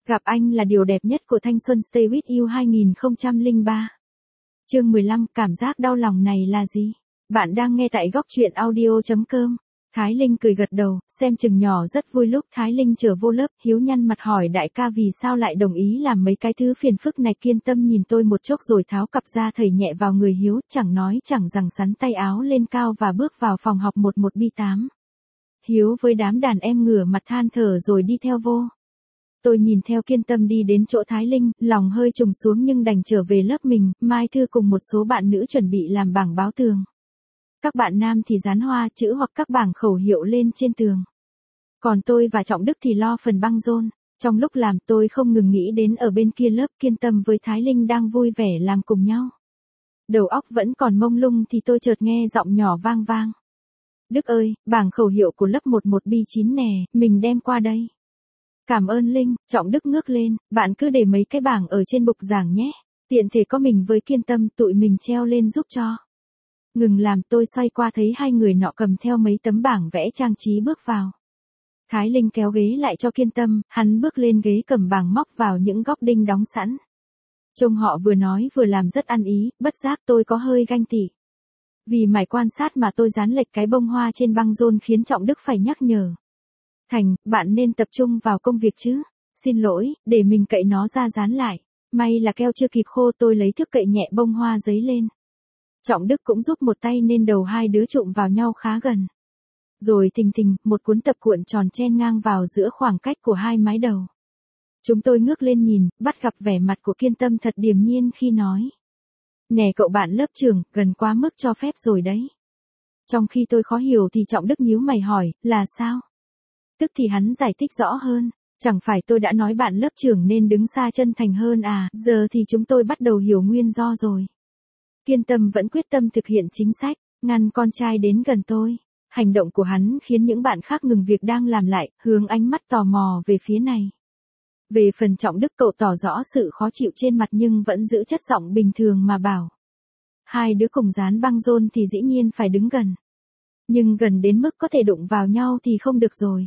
Gặp anh là điều đẹp nhất của thanh xuân. Stay with you 2003. Chương 15, cảm giác đau lòng này là gì? Bạn đang nghe tại góc truyện audio.com. Thái Linh cười gật đầu, xem chừng nhỏ rất vui lúc Thái Linh trở vô lớp, Hiếu nhăn mặt hỏi đại ca vì sao lại đồng ý làm mấy cái thứ phiền phức này. Kiên Tâm nhìn tôi một chốc rồi tháo cặp ra thầy nhẹ vào người Hiếu, chẳng nói chẳng rằng sắn tay áo lên cao và bước vào phòng học 11B8. Hiếu với đám đàn em ngửa mặt than thở rồi đi theo vô. Tôi nhìn theo Kiên Tâm đi đến chỗ Thái Linh, lòng hơi trùng xuống nhưng đành trở về lớp mình. Mai Thư cùng một số bạn nữ chuẩn bị làm bảng báo tường. Các bạn nam thì dán hoa chữ hoặc các bảng khẩu hiệu lên trên tường. Còn tôi và Trọng Đức thì lo phần băng rôn. Trong lúc làm tôi không ngừng nghĩ đến ở bên kia lớp Kiên Tâm với Thái Linh đang vui vẻ làm cùng nhau. Đầu óc vẫn còn mông lung thì tôi chợt nghe giọng nhỏ vang vang. Đức ơi, bảng khẩu hiệu của lớp 11B9 nè, mình đem qua đây. Cảm ơn Linh, Trọng Đức ngước lên, bạn cứ để mấy cái bảng ở trên bục giảng nhé. Tiện thể có mình với Kiên Tâm tụi mình treo lên giúp cho. Ngừng làm tôi xoay qua thấy hai người nọ cầm theo mấy tấm bảng vẽ trang trí bước vào. Thái Linh kéo ghế lại cho Kiên Tâm, hắn bước lên ghế cầm bảng móc vào những góc đinh đóng sẵn. Trông họ vừa nói vừa làm rất ăn ý, bất giác tôi có hơi ganh tị. Vì mải quan sát mà tôi dán lệch cái bông hoa trên băng rôn khiến Trọng Đức phải nhắc nhở. Thành, bạn nên tập trung vào công việc chứ. Xin lỗi, để mình cậy nó ra dán lại. May là keo chưa kịp khô tôi lấy thước cậy nhẹ bông hoa giấy lên. Trọng Đức cũng giúp một tay nên đầu hai đứa chụm vào nhau khá gần. Rồi thình thình, một cuốn tập cuộn tròn chen ngang vào giữa khoảng cách của hai mái đầu. Chúng tôi ngước lên nhìn, bắt gặp vẻ mặt của Kiên Tâm thật điềm nhiên khi nói. Nè cậu bạn lớp trưởng, gần quá mức cho phép rồi đấy. Trong khi tôi khó hiểu thì Trọng Đức nhíu mày hỏi, là sao? Tức thì hắn giải thích rõ hơn, chẳng phải tôi đã nói bạn lớp trưởng nên đứng xa chân thành hơn à, giờ thì chúng tôi bắt đầu hiểu nguyên do rồi. Kiên Tâm vẫn quyết tâm thực hiện chính sách, ngăn con trai đến gần tôi. Hành động của hắn khiến những bạn khác ngừng việc đang làm lại, hướng ánh mắt tò mò về phía này. Về phần Trọng Đức cậu tỏ rõ sự khó chịu trên mặt nhưng vẫn giữ chất giọng bình thường mà bảo. Hai đứa cùng dán băng rôn thì dĩ nhiên phải đứng gần. Nhưng gần đến mức có thể đụng vào nhau thì không được rồi.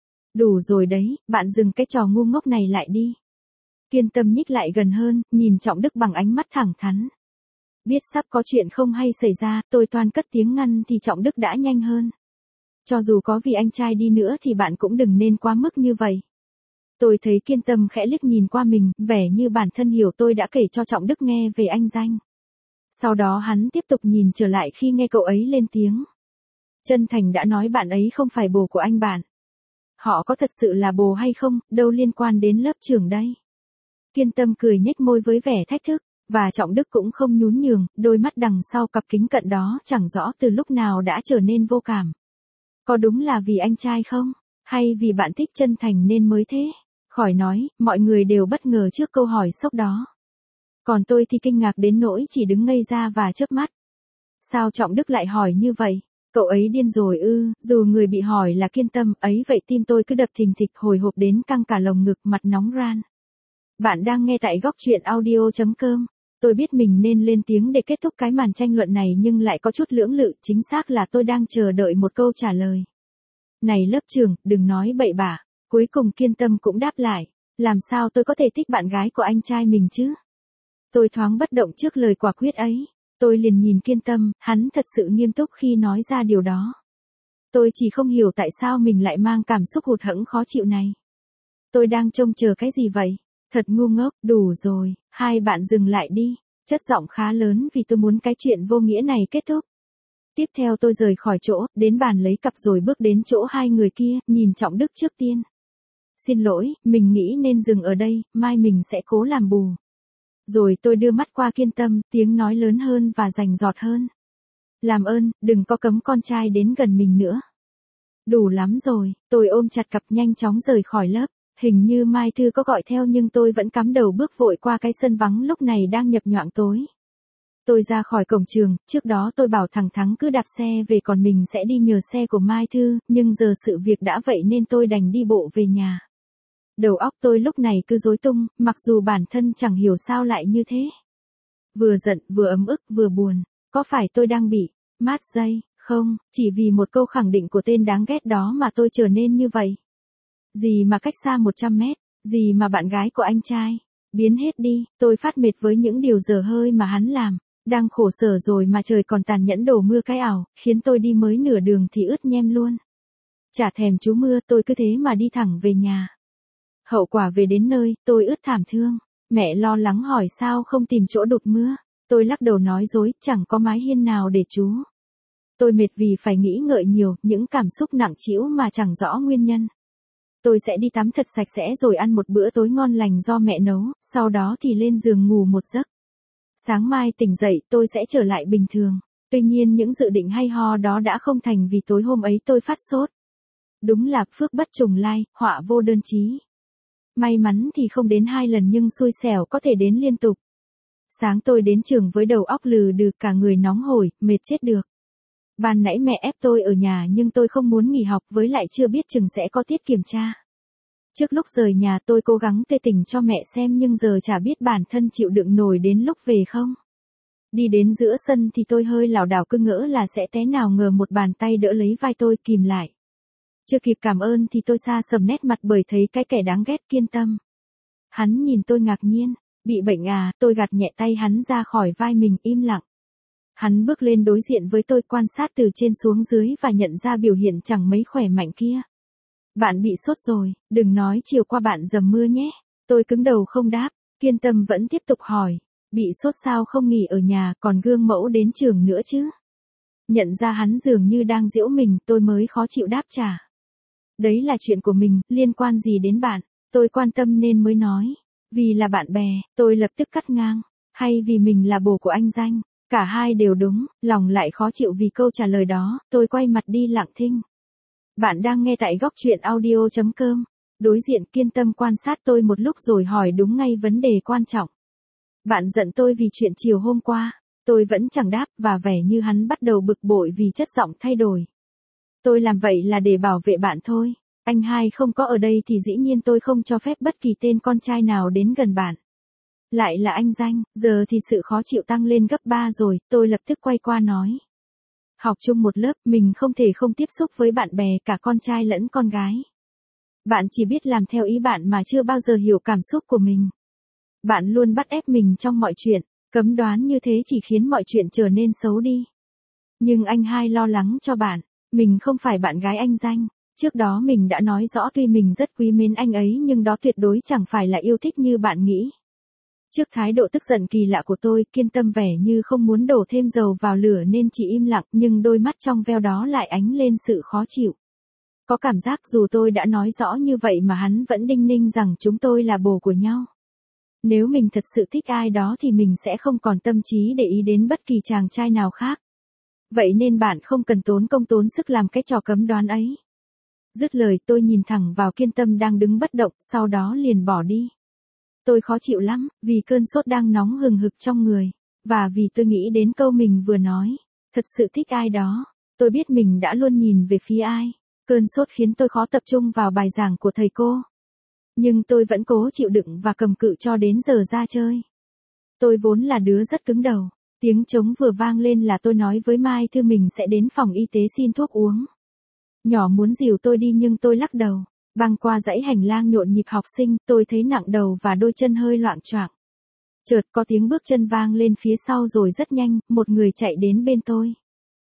Đủ rồi đấy, bạn dừng cái trò ngu ngốc này lại đi. Kiên Tâm nhích lại gần hơn, nhìn Trọng Đức bằng ánh mắt thẳng thắn. Biết sắp có chuyện không hay xảy ra, tôi toan cất tiếng ngăn thì Trọng Đức đã nhanh hơn. Cho dù có vì anh trai đi nữa thì bạn cũng đừng nên quá mức như vậy. Tôi thấy Kiên Tâm khẽ liếc nhìn qua mình, vẻ như bản thân hiểu tôi đã kể cho Trọng Đức nghe về anh Danh. Sau đó hắn tiếp tục nhìn trở lại khi nghe cậu ấy lên tiếng. Chân Thành đã nói bạn ấy không phải bồ của anh bạn. Họ có thật sự là bồ hay không, đâu liên quan đến lớp trưởng đây. Kiên Tâm cười nhếch môi với vẻ thách thức, và Trọng Đức cũng không nhún nhường, đôi mắt đằng sau cặp kính cận đó chẳng rõ từ lúc nào đã trở nên vô cảm. Có đúng là vì anh trai không? Hay vì bạn thích Chân Thành nên mới thế? Khỏi nói, mọi người đều bất ngờ trước câu hỏi sốc đó. Còn tôi thì kinh ngạc đến nỗi chỉ đứng ngây ra và chớp mắt. Sao Trọng Đức lại hỏi như vậy? Cậu ấy điên rồi ư? Dù người bị hỏi là Kiên Tâm ấy vậy tim tôi cứ đập thình thịch hồi hộp đến căng cả lồng ngực, mặt nóng ran. Bạn đang nghe tại góc truyện audio.com. Tôi biết mình nên lên tiếng để kết thúc cái màn tranh luận này nhưng lại có chút lưỡng lự, chính xác là tôi đang chờ đợi một câu trả lời. Này lớp trưởng, đừng nói bậy bạ. Cuối cùng Kiên Tâm cũng đáp lại. Làm sao tôi có thể thích bạn gái của anh trai mình chứ? Tôi thoáng bất động trước lời quả quyết ấy. Tôi liền nhìn Kiên Tâm, hắn thật sự nghiêm túc khi nói ra điều đó. Tôi chỉ không hiểu tại sao mình lại mang cảm xúc hụt hẫng khó chịu này. Tôi đang trông chờ cái gì vậy? Thật ngu ngốc, đủ rồi, hai bạn dừng lại đi. Chất giọng khá lớn vì tôi muốn cái chuyện vô nghĩa này kết thúc. Tiếp theo tôi rời khỏi chỗ, đến bàn lấy cặp rồi bước đến chỗ hai người kia, nhìn Trọng Đức trước tiên. Xin lỗi, mình nghĩ nên dừng ở đây, mai mình sẽ cố làm bù. Rồi tôi đưa mắt qua Kiên Tâm, tiếng nói lớn hơn và rành rọt hơn. Làm ơn, đừng có cấm con trai đến gần mình nữa. Đủ lắm rồi, tôi ôm chặt cặp nhanh chóng rời khỏi lớp. Hình như Mai Thư có gọi theo nhưng tôi vẫn cắm đầu bước vội qua cái sân vắng lúc này đang nhập nhoạng tối. Tôi ra khỏi cổng trường, trước đó tôi bảo thằng Thắng cứ đạp xe về còn mình sẽ đi nhờ xe của Mai Thư, nhưng giờ sự việc đã vậy nên tôi đành đi bộ về nhà. Đầu óc tôi lúc này cứ rối tung, mặc dù bản thân chẳng hiểu sao lại như thế. Vừa giận, vừa ấm ức, vừa buồn. Có phải tôi đang bị mát dây, không? Chỉ vì một câu khẳng định của tên đáng ghét đó mà tôi trở nên như vậy. Gì mà cách xa 100 mét, Gì mà bạn gái của anh trai? Biến hết đi, tôi phát mệt với những điều dở hơi mà hắn làm. Đang khổ sở rồi mà trời còn tàn nhẫn đổ mưa cái ảo, khiến tôi đi mới nửa đường thì ướt nhem luôn. Chả thèm chú mưa, tôi cứ thế mà đi thẳng về nhà. Hậu quả về đến nơi, tôi ướt thảm thương. Mẹ lo lắng hỏi sao không tìm chỗ đụt mưa. Tôi lắc đầu nói dối, chẳng có mái hiên nào để trú. Tôi mệt vì phải nghĩ ngợi nhiều, những cảm xúc nặng trĩu mà chẳng rõ nguyên nhân. Tôi sẽ đi tắm thật sạch sẽ rồi ăn một bữa tối ngon lành do mẹ nấu, sau đó thì lên giường ngủ một giấc. Sáng mai tỉnh dậy tôi sẽ trở lại bình thường. Tuy nhiên những dự định hay ho đó đã không thành vì tối hôm ấy tôi phát sốt. Đúng là phước bất trùng lai, họa vô đơn chí. May mắn thì không đến 2 lần nhưng xui xẻo có thể đến liên tục. Sáng tôi đến trường với đầu óc lừ đừ, cả người nóng hổi, mệt chết được. Ban nãy mẹ ép tôi ở nhà nhưng tôi không muốn nghỉ học, với lại chưa biết chừng sẽ có tiết kiểm tra. Trước lúc rời nhà tôi cố gắng tê tỉnh cho mẹ xem nhưng giờ chả biết bản thân chịu đựng nổi đến lúc về không. Đi đến giữa sân thì tôi hơi lảo đảo cứ ngỡ là sẽ té, nào ngờ một bàn tay đỡ lấy vai tôi kìm lại. Chưa kịp cảm ơn thì tôi xa sầm nét mặt bởi thấy cái kẻ đáng ghét Kiên Tâm. Hắn nhìn tôi ngạc nhiên, bị bệnh à? Tôi gạt nhẹ tay hắn ra khỏi vai mình, im lặng. Hắn bước lên đối diện với tôi, quan sát từ trên xuống dưới và nhận ra biểu hiện chẳng mấy khỏe mạnh kia. Bạn bị sốt rồi, đừng nói chiều qua bạn dầm mưa nhé. Tôi cứng đầu không đáp. Kiên Tâm vẫn tiếp tục hỏi, bị sốt sao không nghỉ ở nhà còn gương mẫu đến trường nữa chứ? Nhận ra hắn dường như đang giễu mình, tôi mới khó chịu đáp trả. Đấy là chuyện của mình, liên quan gì đến bạn? Tôi quan tâm nên mới nói. Vì là bạn bè, tôi lập tức cắt ngang. Hay vì mình là bồ của anh Danh? Cả hai đều đúng, lòng lại khó chịu vì câu trả lời đó, tôi quay mặt đi lặng thinh. Bạn đang nghe tại góc truyện audio.com. Đối diện Kiên Tâm quan sát tôi một lúc rồi hỏi đúng ngay vấn đề quan trọng. Bạn giận tôi vì chuyện chiều hôm qua. Tôi vẫn chẳng đáp và vẻ như hắn bắt đầu bực bội vì chất giọng thay đổi. Tôi làm vậy là để bảo vệ bạn thôi. Anh hai không có ở đây thì dĩ nhiên tôi không cho phép bất kỳ tên con trai nào đến gần bạn. Lại là anh Danh, giờ thì sự khó chịu tăng lên gấp 3 rồi, tôi lập tức quay qua nói. Học chung một lớp, mình không thể không tiếp xúc với bạn bè cả con trai lẫn con gái. Bạn chỉ biết làm theo ý bạn mà chưa bao giờ hiểu cảm xúc của mình. Bạn luôn bắt ép mình trong mọi chuyện, cấm đoán như thế chỉ khiến mọi chuyện trở nên xấu đi. Nhưng anh hai lo lắng cho bạn, mình không phải bạn gái anh Danh. Trước đó mình đã nói rõ tuy mình rất quý mến anh ấy nhưng đó tuyệt đối chẳng phải là yêu thích như bạn nghĩ. Trước thái độ tức giận kỳ lạ của tôi, Kiên Tâm vẻ như không muốn đổ thêm dầu vào lửa nên chỉ im lặng, nhưng đôi mắt trong veo đó lại ánh lên sự khó chịu. Có cảm giác dù tôi đã nói rõ như vậy mà hắn vẫn đinh ninh rằng chúng tôi là bồ của nhau. Nếu mình thật sự thích ai đó thì mình sẽ không còn tâm trí để ý đến bất kỳ chàng trai nào khác. Vậy nên bạn không cần tốn công tốn sức làm cái trò cấm đoán ấy. Dứt lời tôi nhìn thẳng vào Kiên Tâm đang đứng bất động, sau đó liền bỏ đi. Tôi khó chịu lắm, vì cơn sốt đang nóng hừng hực trong người, và vì tôi nghĩ đến câu mình vừa nói, thật sự thích ai đó. Tôi biết mình đã luôn nhìn về phía ai. Cơn sốt khiến tôi khó tập trung vào bài giảng của thầy cô. Nhưng tôi vẫn cố chịu đựng và cầm cự cho đến giờ ra chơi. Tôi vốn là đứa rất cứng đầu. Tiếng trống vừa vang lên là tôi nói với Mai Thư mình sẽ đến phòng y tế xin thuốc uống. Nhỏ muốn dìu tôi đi nhưng tôi lắc đầu. Băng qua dãy hành lang nhộn nhịp học sinh, tôi thấy nặng đầu và đôi chân hơi loạng choạng. Chợt có tiếng bước chân vang lên phía sau rồi rất nhanh, một người chạy đến bên tôi.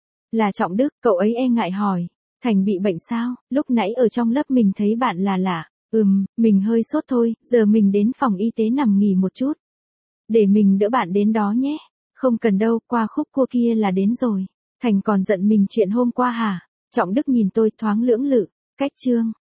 Là Trọng Đức, cậu ấy e ngại hỏi. Thành bị bệnh sao? Lúc nãy ở trong lớp mình thấy bạn là lạ. Mình hơi sốt thôi, giờ mình đến phòng y tế nằm nghỉ một chút. Để mình đỡ bạn đến đó nhé. Không cần đâu, qua khúc cua kia là đến rồi. Thành còn giận mình chuyện hôm qua hả? Trọng Đức nhìn tôi thoáng lưỡng lự. Cách chương.